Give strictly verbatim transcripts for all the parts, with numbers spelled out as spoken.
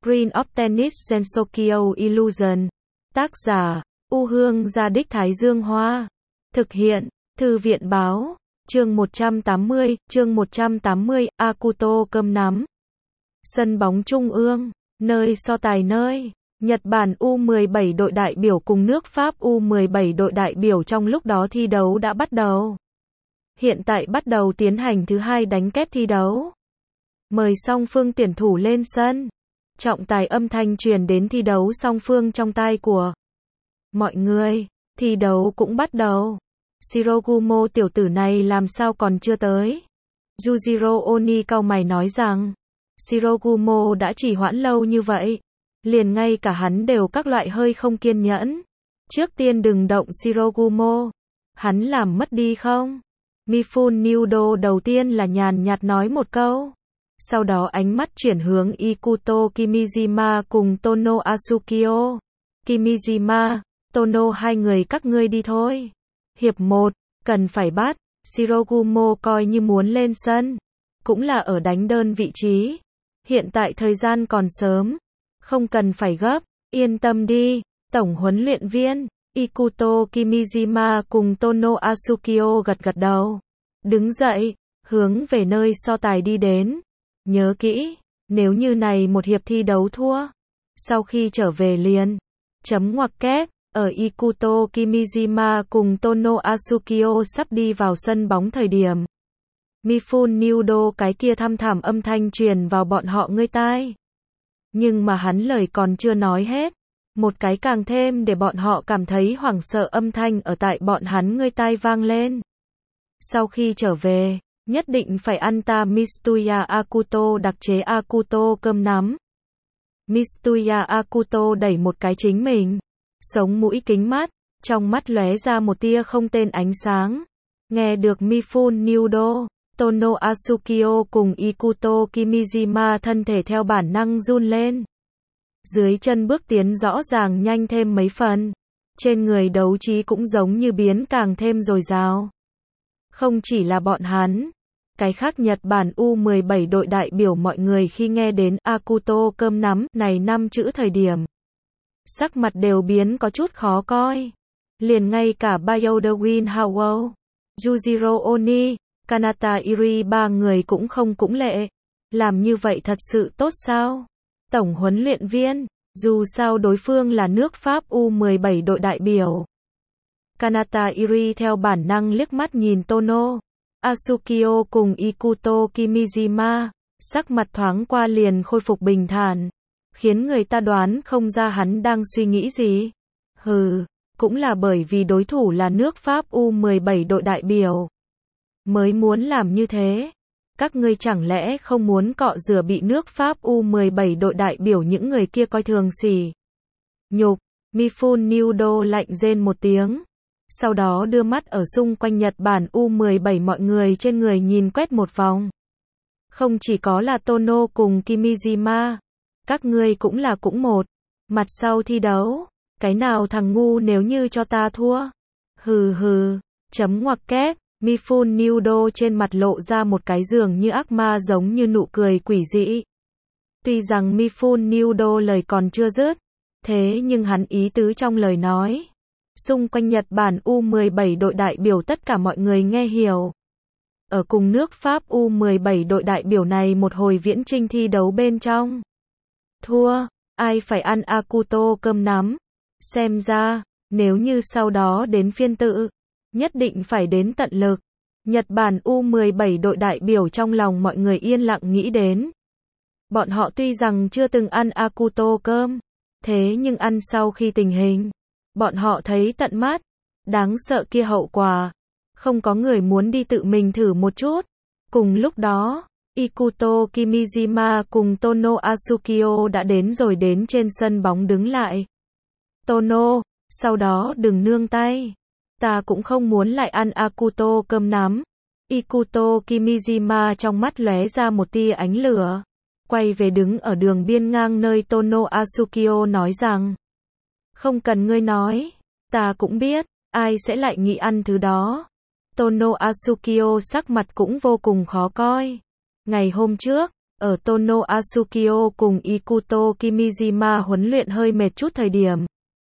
Screen of Tennis Gensokyo Illusion. Tác giả, U Hương Gia Đích Thái Dương Hoa. Thực hiện, Thư viện Báo. Chương một trăm tám mươi, chương một trăm tám mươi, Akuto cơm nắm. Sân bóng Trung ương, nơi so tài nơi Nhật Bản U mười bảy đội đại biểu cùng nước Pháp U mười bảy đội đại biểu trong lúc đó thi đấu đã bắt đầu. Hiện tại bắt đầu tiến hành thứ hai đánh kép thi đấu. Mời song phương tuyển thủ lên sân. Trọng tài âm thanh truyền đến thi đấu song phương trong tai của mọi người. Thi đấu cũng bắt đầu. Shirogumo tiểu tử này làm sao còn chưa tới? Yujiro Oni cau mày nói rằng, Shirogumo đã trì hoãn lâu như vậy, liền ngay cả hắn đều các loại hơi không kiên nhẫn. Trước tiên đừng động Shirogumo, hắn làm mất đi không? Mifune Nudo đầu tiên là nhàn nhạt nói một câu. Sau đó ánh mắt chuyển hướng Ikuto Kimijima cùng Tono Asukio. Kimijima, Tono hai người các ngươi đi thôi. Hiệp một, cần phải bắt. Shirogumo coi như muốn lên sân. Cũng là ở đánh đơn vị trí. Hiện tại thời gian còn sớm. Không cần phải gấp. Yên tâm đi. Tổng huấn luyện viên Ikuto Kimijima cùng Tono Asukio gật gật đầu. Đứng dậy, hướng về nơi so tài đi đến. Nhớ kỹ, nếu như này một hiệp thi đấu thua, sau khi trở về liền chấm ngoặc kép. Ở Ikuto Kimijima cùng Tono Asukio sắp đi vào sân bóng thời điểm, Mifune Nudo cái kia thăm thẳm âm thanh truyền vào bọn họ ngươi tai. Nhưng mà hắn lời còn chưa nói hết, một cái càng thêm để bọn họ cảm thấy hoảng sợ âm thanh ở tại bọn hắn ngươi tai vang lên. Sau khi trở về, nhất định phải ăn ta Mitsuya Akuto đặc chế Akuto cơm nắm. Mitsuya Akuto đẩy một cái chính mình, sống mũi kính mắt, trong mắt lóe ra một tia không tên ánh sáng. Nghe được Mifune Nudo, Tono Asukio cùng Ikuto Kimijima thân thể theo bản năng run lên. Dưới chân bước tiến rõ ràng nhanh thêm mấy phần. Trên người đấu trí cũng giống như biến càng thêm dồi dào. Không chỉ là bọn hắn, cái khác Nhật Bản U mười bảy đội đại biểu mọi người khi nghe đến Akuto cơm nắm này năm chữ thời điểm, sắc mặt đều biến có chút khó coi. Liền ngay cả Bayouda Winhow, Yujiro Oni, Kanata Iri ba người cũng không cũng lệ. Làm như vậy thật sự tốt sao? Tổng huấn luyện viên, dù sao đối phương là nước Pháp U mười bảy đội đại biểu. Kanata Iri theo bản năng liếc mắt nhìn Tono Asukio cùng Ikuto Kimijima, sắc mặt thoáng qua liền khôi phục bình thản, khiến người ta đoán không ra hắn đang suy nghĩ gì. Hừ, cũng là bởi vì đối thủ là nước Pháp U mười bảy đội đại biểu mới muốn làm như thế. Các ngươi chẳng lẽ không muốn cọ rửa bị nước Pháp U mười bảy đội đại biểu những người kia coi thường sỉ nhục? Mifune Nudo lạnh rên một tiếng, sau đó đưa mắt ở xung quanh Nhật Bản U mười bảy mọi người trên người nhìn quét một vòng. Không chỉ có là Tono cùng Kimijima, các ngươi cũng là cũng một. Mặt sau thi đấu, cái nào thằng ngu nếu như cho ta thua? Hừ hừ, chấm ngoặc kép. Mifune Nudo trên mặt lộ ra một cái dường như ác ma giống như nụ cười quỷ dị. Tuy rằng Mifune Nudo lời còn chưa dứt, thế nhưng hắn ý tứ trong lời nói, xung quanh Nhật Bản U mười bảy đội đại biểu tất cả mọi người nghe hiểu. Ở cùng nước Pháp U mười bảy đội đại biểu này một hồi viễn chinh thi đấu bên trong, thua, ai phải ăn Akuto cơm nắm. Xem ra, nếu như sau đó đến phiên tự, nhất định phải đến tận lực. Nhật Bản U mười bảy đội đại biểu trong lòng mọi người yên lặng nghĩ đến. Bọn họ tuy rằng chưa từng ăn Akuto cơm, thế nhưng ăn sau khi tình hình, bọn họ thấy tận mắt, đáng sợ kia hậu quả. Không có người muốn đi tự mình thử một chút. Cùng lúc đó, Ikuto Kimijima cùng Tono Asukio đã đến rồi đến trên sân bóng đứng lại. Tono, sau đó đừng nương tay. Ta cũng không muốn lại ăn Akuto cơm nắm. Ikuto Kimijima trong mắt lóe ra một tia ánh lửa, quay về đứng ở đường biên ngang nơi Tono Asukio nói rằng, không cần ngươi nói, ta cũng biết, ai sẽ lại nghĩ ăn thứ đó. Tono Asukio sắc mặt cũng vô cùng khó coi. Ngày hôm trước, Ở Tono Asukio cùng Ikuto Kimijima huấn luyện hơi mệt chút thời điểm,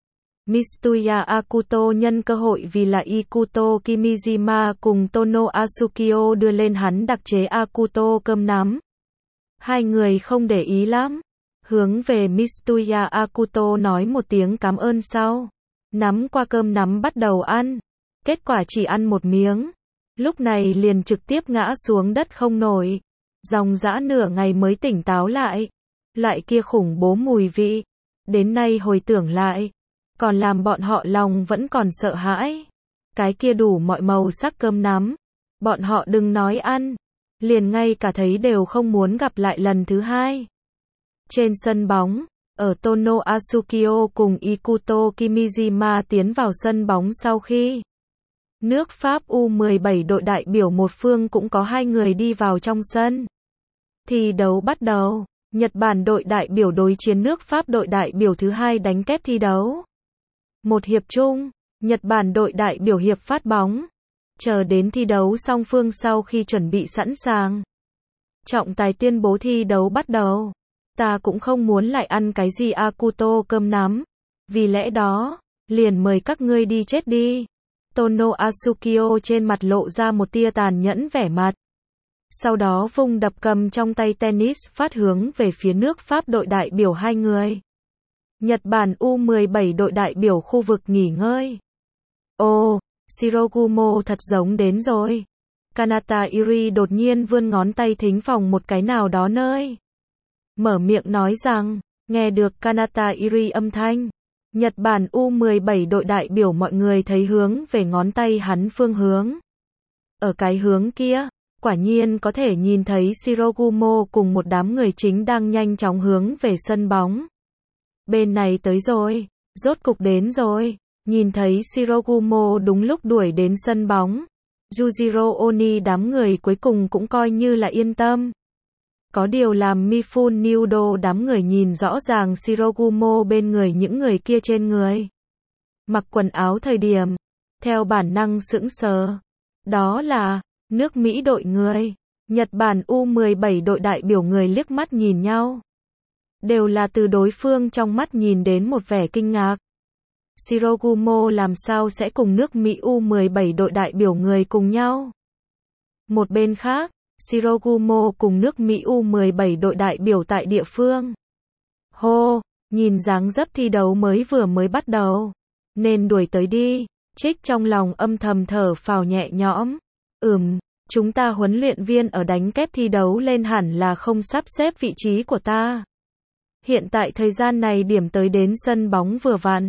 Mitsuya Akuto nhân cơ hội vì là Ikuto Kimijima cùng Tono Asukio đưa lên hắn đặc chế Akuto cơm nắm. Hai người không để ý lắm, hướng về Mitsuya Akuto nói một tiếng cảm ơn sau, nắm qua cơm nắm bắt đầu ăn, kết quả chỉ ăn một miếng, lúc này liền trực tiếp ngã xuống đất không nổi, dòng dã nửa ngày mới tỉnh táo lại, lại kia khủng bố mùi vị, đến nay hồi tưởng lại, còn làm bọn họ lòng vẫn còn sợ hãi, cái kia đủ mọi màu sắc cơm nắm, bọn họ đừng nói ăn, liền ngay cả thấy đều không muốn gặp lại lần thứ hai. Trên sân bóng, ở Tono Asukio cùng Ikuto Kimijima tiến vào sân bóng sau khi nước Pháp U mười bảy đội đại biểu một phương cũng có hai người đi vào trong sân. Thi đấu bắt đầu, Nhật Bản đội đại biểu đối chiến nước Pháp đội đại biểu thứ hai đánh kép thi đấu. Một hiệp chung, Nhật Bản đội đại biểu hiệp phát bóng. Chờ đến thi đấu song phương sau khi chuẩn bị sẵn sàng. Trọng tài tuyên bố thi đấu bắt đầu. Ta cũng không muốn lại ăn cái gì Akuto cơm nắm. Vì lẽ đó, liền mời các ngươi đi chết đi. Tono Asukio trên mặt lộ ra một tia tàn nhẫn vẻ mặt. Sau đó vung đập cầm trong tay tennis phát hướng về phía nước Pháp đội đại biểu hai người. Nhật Bản U mười bảy đội đại biểu khu vực nghỉ ngơi. Ồ, Shirogumo thật giống đến rồi. Kanata Iri đột nhiên vươn ngón tay thính phòng một cái nào đó nơi. Mở miệng nói rằng, nghe được Kanata Iri âm thanh. Nhật Bản U mười bảy đội đại biểu mọi người thấy hướng về ngón tay hắn phương hướng. Ở cái hướng kia, quả nhiên có thể nhìn thấy Shirogumo cùng một đám người chính đang nhanh chóng hướng về sân bóng. Bên này tới rồi, rốt cục đến rồi, nhìn thấy Shirogumo đúng lúc đuổi đến sân bóng. Yujiro Oni đám người cuối cùng cũng coi như là yên tâm. Có điều làm Mifune Nudo đám người nhìn rõ ràng Shirogumo bên người những người kia trên người. Mặc quần áo thời điểm, theo bản năng sững sờ. Đó là, nước Mỹ đội người, Nhật Bản U mười bảy đội đại biểu người liếc mắt nhìn nhau. Đều là từ đối phương trong mắt nhìn đến một vẻ kinh ngạc. Shirogumo làm sao sẽ cùng nước Mỹ U mười bảy đội đại biểu người cùng nhau? Một bên khác, Shirogumo cùng nước Mỹ U mười bảy đội đại biểu tại địa phương. Hô, nhìn dáng dấp thi đấu mới vừa mới bắt đầu. Nên đuổi tới đi, Trích trong lòng âm thầm thở phào nhẹ nhõm. Ừm, chúng ta huấn luyện viên ở đánh kép thi đấu lên hẳn là không sắp xếp vị trí của ta. Hiện tại thời gian này điểm tới đến sân bóng vừa vặn.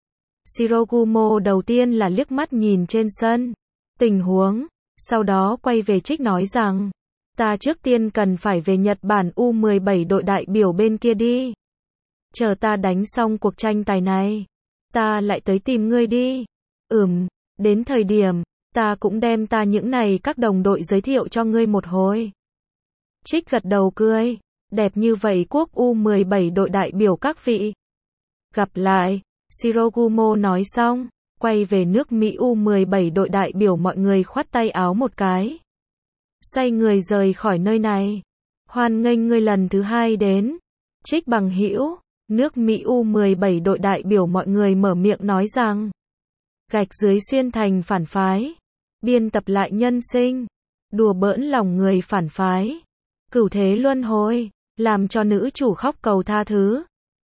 Shirogumo đầu tiên là liếc mắt nhìn trên sân tình huống, sau đó quay về Trích nói rằng, ta trước tiên cần phải về Nhật Bản U mười bảy đội đại biểu bên kia đi. Chờ ta đánh xong cuộc tranh tài này, ta lại tới tìm ngươi đi. Ừm, đến thời điểm, ta cũng đem ta những này các đồng đội giới thiệu cho ngươi một hồi. Trích gật đầu cười, đẹp như vậy quốc U mười bảy đội đại biểu các vị. Gặp lại, Shirogumo nói xong, quay về nước Mỹ U mười bảy đội đại biểu mọi người khoát tay áo một cái. Xoay người rời khỏi nơi này. Hoan nghênh ngươi lần thứ hai đến. Trích bằng hữu, nước Mỹ U mười bảy đội đại biểu mọi người mở miệng nói rằng, gạch dưới xuyên thành phản phái, biên tập lại nhân sinh, đùa bỡn lòng người phản phái, cửu thế luân hồi, làm cho nữ chủ khóc cầu tha thứ.